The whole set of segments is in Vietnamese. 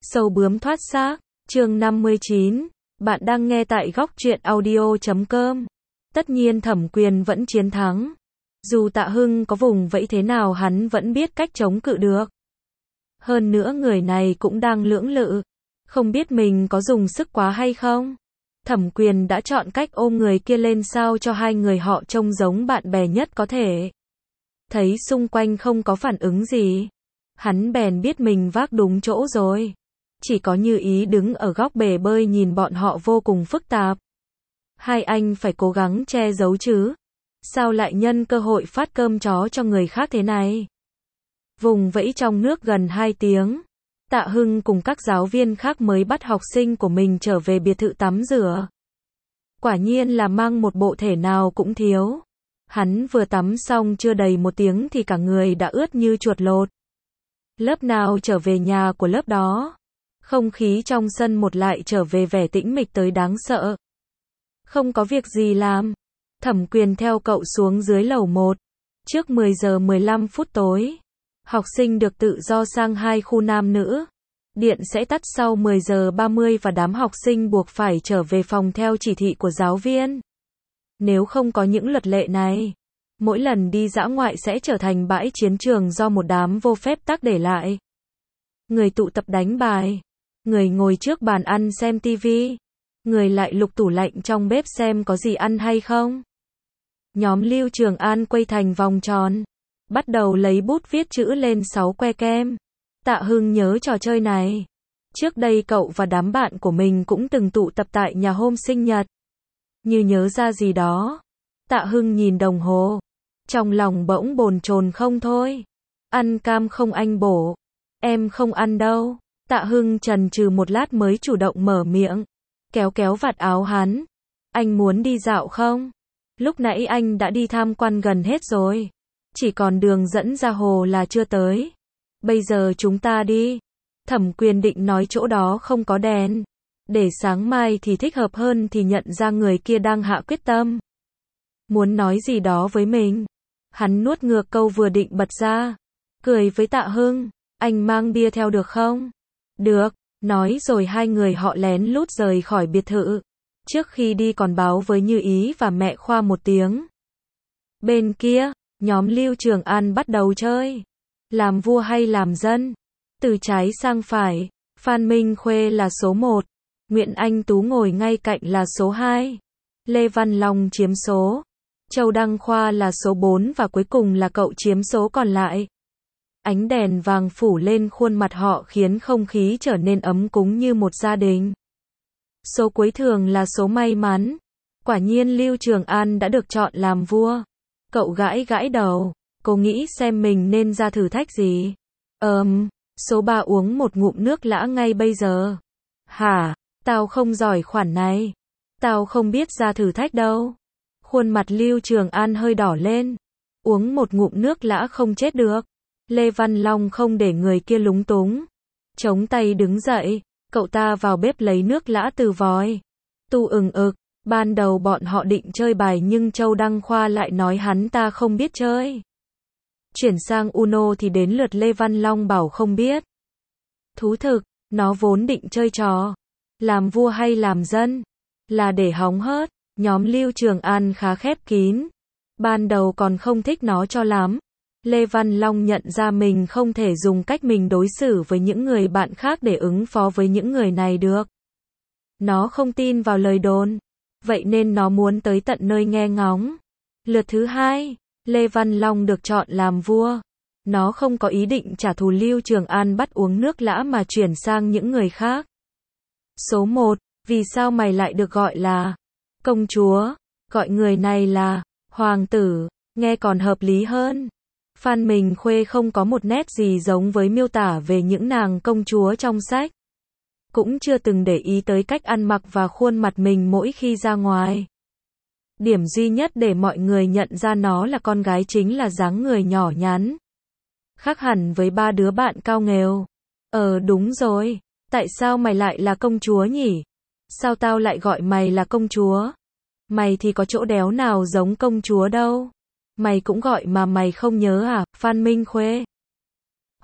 Sâu bướm thoát xác, chương 59, bạn đang nghe tại góc truyện audio.com. Tất nhiên Thẩm Quyền vẫn chiến thắng. Dù Tạ Hưng có vùng vẫy thế nào hắn vẫn biết cách chống cự được. Hơn nữa người này cũng đang lưỡng lự, không biết mình có dùng sức quá hay không. Thẩm Quyền đã chọn cách ôm người kia lên sao cho hai người họ trông giống bạn bè nhất có thể. Thấy xung quanh không có phản ứng gì, hắn bèn biết mình vác đúng chỗ rồi. Chỉ có Như Ý đứng ở góc bể bơi nhìn bọn họ vô cùng phức tạp. Hai anh phải cố gắng che giấu chứ. Sao lại nhân cơ hội phát cơm chó cho người khác thế này? Vùng vẫy trong nước gần 2 tiếng. Tạ Hưng cùng các giáo viên khác mới bắt học sinh của mình trở về biệt thự tắm rửa. Quả nhiên là mang một bộ thể nào cũng thiếu. Hắn vừa tắm xong chưa đầy 1 tiếng thì cả người đã ướt như chuột lột. Lớp nào trở về nhà của lớp đó. Không khí trong sân một lại trở về vẻ tĩnh mịch tới đáng sợ. Không có việc gì làm. Thẩm Quyền theo cậu xuống dưới lầu 1. Trước 10 giờ 15 phút tối. Học sinh được tự do sang 2 khu nam nữ. Điện sẽ tắt sau 10 giờ 30 và đám học sinh buộc phải trở về phòng theo chỉ thị của giáo viên. Nếu không có những luật lệ này, mỗi lần đi dã ngoại sẽ trở thành bãi chiến trường do một đám vô phép tắc để lại. Người tụ tập đánh bài, người ngồi trước bàn ăn xem tivi, người lại lục tủ lạnh trong bếp xem có gì ăn hay không. Nhóm Lưu Trường An quay thành vòng tròn, bắt đầu lấy bút viết chữ lên 6 que kem. Tạ Hưng nhớ trò chơi này. Trước đây cậu và đám bạn của mình cũng từng tụ tập tại nhà hôm sinh nhật. Như nhớ ra gì đó. Tạ Hưng nhìn đồng hồ. Trong lòng bỗng bồn chồn không thôi. Ăn cam không anh bổ. Em không ăn đâu. Tạ Hưng chần chừ một lát mới chủ động mở miệng. Kéo kéo vạt áo hắn. Anh muốn đi dạo không? Lúc nãy anh đã đi tham quan gần hết rồi. Chỉ còn đường dẫn ra hồ là chưa tới. Bây giờ chúng ta đi. Thẩm Quyền định nói chỗ đó không có đèn. Để sáng mai thì thích hợp hơn thì nhận ra người kia đang hạ quyết tâm. Muốn nói gì đó với mình. Hắn nuốt ngược câu vừa định bật ra. Cười với Tạ Hưng. Anh mang bia theo được không? Được. Nói rồi hai người họ lén lút rời khỏi biệt thự. Trước khi đi còn báo với Như Ý và mẹ Khoa một tiếng. Bên kia, nhóm Lưu Trường An bắt đầu chơi. Làm vua hay làm dân? Từ trái sang phải, Phan Minh Khuê là số 1. Nguyễn Anh Tú ngồi ngay cạnh là số 2. Lê Văn Long chiếm số. Châu Đăng Khoa là số 4 và cuối cùng là cậu chiếm số còn lại. Ánh đèn vàng phủ lên khuôn mặt họ khiến không khí trở nên ấm cúng như một gia đình. Số cuối thường là số may mắn. Quả nhiên Lưu Trường An đã được chọn làm vua. Cậu gãi gãi đầu. Cô nghĩ xem mình nên ra thử thách gì. Số 3 uống một ngụm nước lã ngay bây giờ. Hả? Tao không giỏi khoản này. Tao không biết ra thử thách đâu. Khuôn mặt Lưu Trường An hơi đỏ lên. Uống một ngụm nước lã không chết được. Lê Văn Long không để người kia lúng túng. Chống tay đứng dậy. Cậu ta vào bếp lấy nước lã từ vòi. Tu ực. Ban đầu bọn họ định chơi bài nhưng Châu Đăng Khoa lại nói hắn ta không biết chơi. Chuyển sang Uno thì đến lượt Lê Văn Long bảo không biết. Thú thực, nó vốn định chơi trò. Làm vua hay làm dân? Là để hóng hớt. Nhóm Lưu Trường An khá khép kín. Ban đầu còn không thích nó cho lắm. Lê Văn Long nhận ra mình không thể dùng cách mình đối xử với những người bạn khác để ứng phó với những người này được. Nó không tin vào lời đồn. Vậy nên nó muốn tới tận nơi nghe ngóng. Lượt thứ 2, Lê Văn Long được chọn làm vua. Nó không có ý định trả thù Lưu Trường An bắt uống nước lã mà chuyển sang những người khác. Số 1, vì sao mày lại được gọi là công chúa? Gọi người này là hoàng tử, nghe còn hợp lý hơn. Phan Minh Khuê không có một nét gì giống với miêu tả về những nàng công chúa trong sách. Cũng chưa từng để ý tới cách ăn mặc và khuôn mặt mình mỗi khi ra ngoài. Điểm duy nhất để mọi người nhận ra nó là con gái chính là dáng người nhỏ nhắn. Khác hẳn với 3 đứa bạn cao nghèo. Đúng rồi. Tại sao mày lại là công chúa nhỉ? Sao tao lại gọi mày là công chúa? Mày thì có chỗ đéo nào giống công chúa đâu. Mày cũng gọi mà mày không nhớ à, Phan Minh Khuê?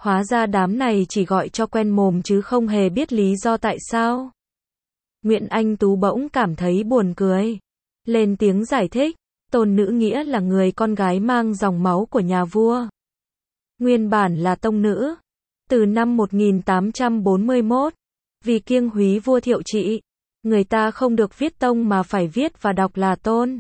Hóa ra đám này chỉ gọi cho quen mồm chứ không hề biết lý do tại sao. Nguyễn Anh Tú bỗng cảm thấy buồn cười. Lên tiếng giải thích, Tôn Nữ nghĩa là người con gái mang dòng máu của nhà vua. Nguyên bản là tông nữ. Từ năm 1841, vì kiêng húy vua Thiệu Trị, người ta không được viết tông mà phải viết và đọc là Tôn.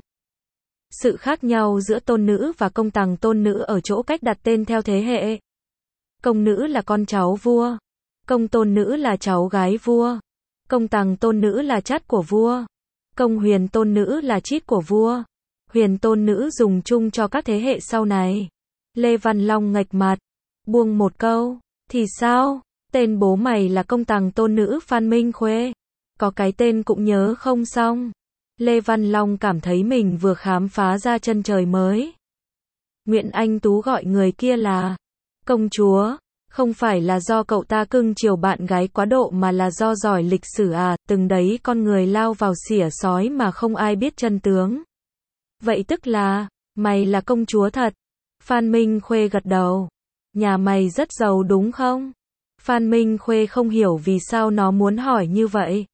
Sự khác nhau giữa tôn nữ và công tằng tôn nữ ở chỗ cách đặt tên theo thế hệ. Công nữ là con cháu vua. Công tôn nữ là cháu gái vua. Công tằng tôn nữ là chắt của vua. Công huyền tôn nữ là chít của vua. Huyền tôn nữ dùng chung cho các thế hệ sau này. Lê Văn Long nghệch mặt, buông một câu, thì sao? Tên bố mày là công tằng tôn nữ Phan Minh Khuê. Có cái tên cũng nhớ không xong. Lê Văn Long cảm thấy mình vừa khám phá ra chân trời mới. Nguyễn Anh Tú gọi người kia là công chúa, không phải là do cậu ta cưng chiều bạn gái quá độ mà là do giỏi lịch sử à, từng đấy con người lao vào xỉa sói mà không ai biết chân tướng. Vậy tức là, mày là công chúa thật. Phan Minh Khuê gật đầu. Nhà mày rất giàu đúng không? Phan Minh Khuê không hiểu vì sao nó muốn hỏi như vậy.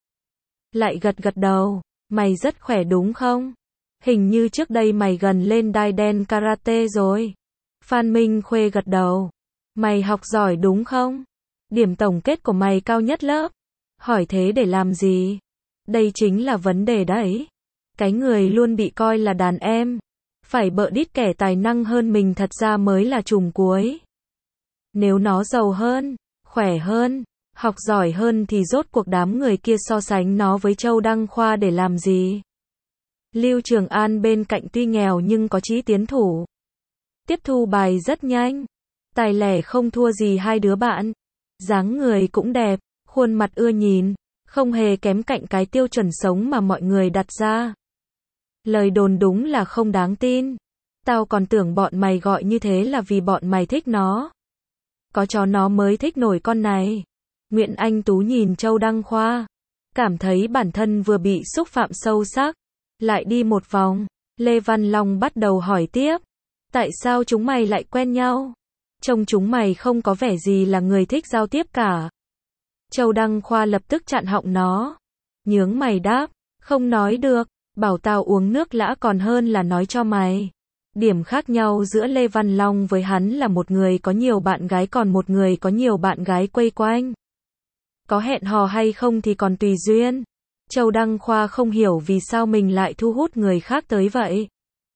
Lại gật đầu. Mày rất khỏe đúng không? Hình như trước đây mày gần lên đai đen karate rồi. Phan Minh Khuê gật đầu. Mày học giỏi đúng không? Điểm tổng kết của mày cao nhất lớp. Hỏi thế để làm gì? Đây chính là vấn đề đấy. Cái người luôn bị coi là đàn em. Phải bợ đít kẻ tài năng hơn mình thật ra mới là trùm cuối. Nếu nó giàu hơn, khỏe hơn, học giỏi hơn thì rốt cuộc đám người kia so sánh nó với Châu Đăng Khoa để làm gì? Lưu Trường An bên cạnh tuy nghèo nhưng có chí tiến thủ. Tiếp thu bài rất nhanh. Tài lẻ không thua gì hai đứa bạn. Dáng người cũng đẹp, khuôn mặt ưa nhìn, không hề kém cạnh cái tiêu chuẩn sống mà mọi người đặt ra. Lời đồn đúng là không đáng tin. Tao còn tưởng bọn mày gọi như thế là vì bọn mày thích nó. Có chó nó mới thích nổi con này. Nguyễn Anh Tú nhìn Châu Đăng Khoa, cảm thấy bản thân vừa bị xúc phạm sâu sắc. Lại đi một vòng, Lê Văn Long bắt đầu hỏi tiếp. Tại sao chúng mày lại quen nhau? Trông chúng mày không có vẻ gì là người thích giao tiếp cả. Châu Đăng Khoa lập tức chặn họng nó. Nhướng mày đáp, không nói được, bảo tao uống nước lã còn hơn là nói cho mày. Điểm khác nhau giữa Lê Văn Long với hắn là một người có nhiều bạn gái còn một người có nhiều bạn gái quây quanh. Có hẹn hò hay không thì còn tùy duyên. Châu Đăng Khoa không hiểu vì sao mình lại thu hút người khác tới vậy.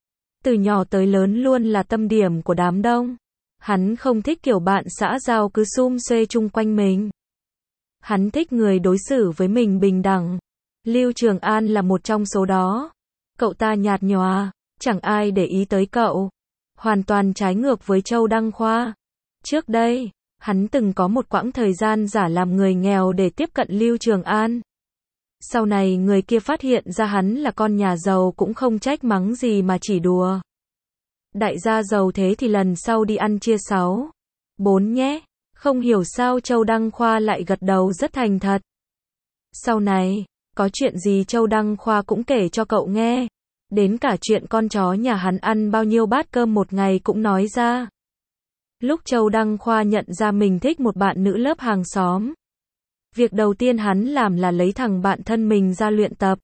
Từ nhỏ tới lớn luôn là tâm điểm của đám đông. Hắn không thích kiểu bạn xã giao cứ sum xuê chung quanh mình. Hắn thích người đối xử với mình bình đẳng. Lưu Trường An là một trong số đó. Cậu ta nhạt nhòa, chẳng ai để ý tới cậu. Hoàn toàn trái ngược với Châu Đăng Khoa. Trước đây, hắn từng có một quãng thời gian giả làm người nghèo để tiếp cận Lưu Trường An. Sau này người kia phát hiện ra hắn là con nhà giàu cũng không trách mắng gì mà chỉ đùa. Đại gia giàu thế thì lần sau đi ăn chia 6, 4 nhé. Không hiểu sao Châu Đăng Khoa lại gật đầu rất thành thật. Sau này, có chuyện gì Châu Đăng Khoa cũng kể cho cậu nghe. Đến cả chuyện con chó nhà hắn ăn bao nhiêu bát cơm một ngày cũng nói ra. Lúc Châu Đăng Khoa nhận ra mình thích một bạn nữ lớp hàng xóm. Việc đầu tiên hắn làm là lấy thằng bạn thân mình ra luyện tập.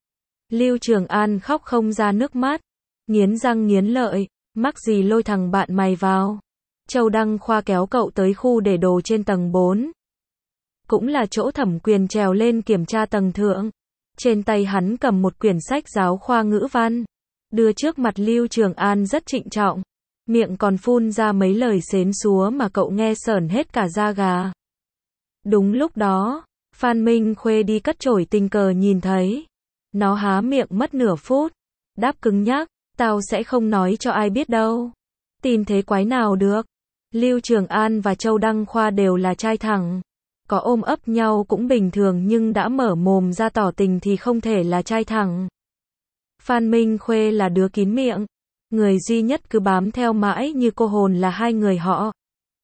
Lưu Trường An khóc không ra nước mắt. Nghiến răng nghiến lợi, mắc gì lôi thằng bạn mày vào. Châu Đăng Khoa kéo cậu tới khu để đồ trên tầng 4. Cũng là chỗ thẩm quyền trèo lên kiểm tra tầng thượng. Trên tay hắn cầm một quyển sách giáo khoa ngữ văn. Đưa trước mặt Lưu Trường An rất trịnh trọng. Miệng còn phun ra mấy lời xến xúa mà cậu nghe sởn hết cả da gà. Đúng lúc đó, Phan Minh Khuê đi cất chổi tình cờ nhìn thấy. Nó há miệng mất nửa phút. Đáp cứng nhắc, tao sẽ không nói cho ai biết đâu. Tin thế quái nào được. Lưu Trường An và Châu Đăng Khoa đều là trai thẳng. Có ôm ấp nhau cũng bình thường nhưng đã mở mồm ra tỏ tình thì không thể là trai thẳng. Phan Minh Khuê là đứa kín miệng. Người duy nhất cứ bám theo mãi như cô hồn là hai người họ.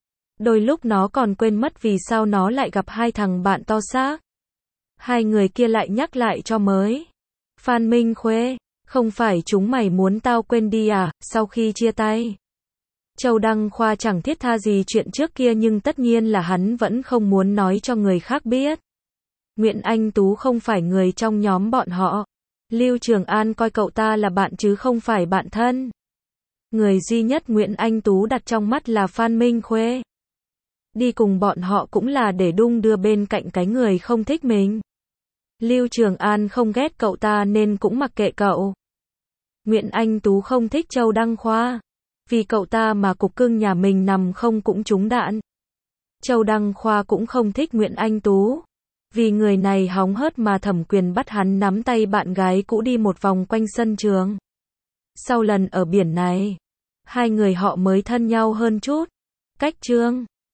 Đôi lúc nó còn quên mất vì sao nó lại gặp hai thằng bạn to xác. Hai người kia lại nhắc lại cho mới. Phan Minh Khuê, không phải chúng mày muốn tao quên đi à, sau khi chia tay. Châu Đăng Khoa chẳng thiết tha gì chuyện trước kia nhưng tất nhiên là hắn vẫn không muốn nói cho người khác biết. Nguyễn Anh Tú không phải người trong nhóm bọn họ. Lưu Trường An coi cậu ta là bạn chứ không phải bạn thân. Người duy nhất Nguyễn Anh Tú đặt trong mắt là Phan Minh Khuê. Đi cùng bọn họ cũng là để đung đưa bên cạnh cái người không thích mình. Lưu Trường An không ghét cậu ta nên cũng mặc kệ cậu. Nguyễn Anh Tú không thích Châu Đăng Khoa. Vì cậu ta mà cục cưng nhà mình nằm không cũng trúng đạn. Châu Đăng Khoa cũng không thích Nguyễn Anh Tú. Vì người này hóng hớt mà Thẩm Quyền bắt hắn nắm tay bạn gái cũ đi một vòng quanh sân trường. Sau lần ở biển này, hai người họ mới thân nhau hơn chút. Cách chương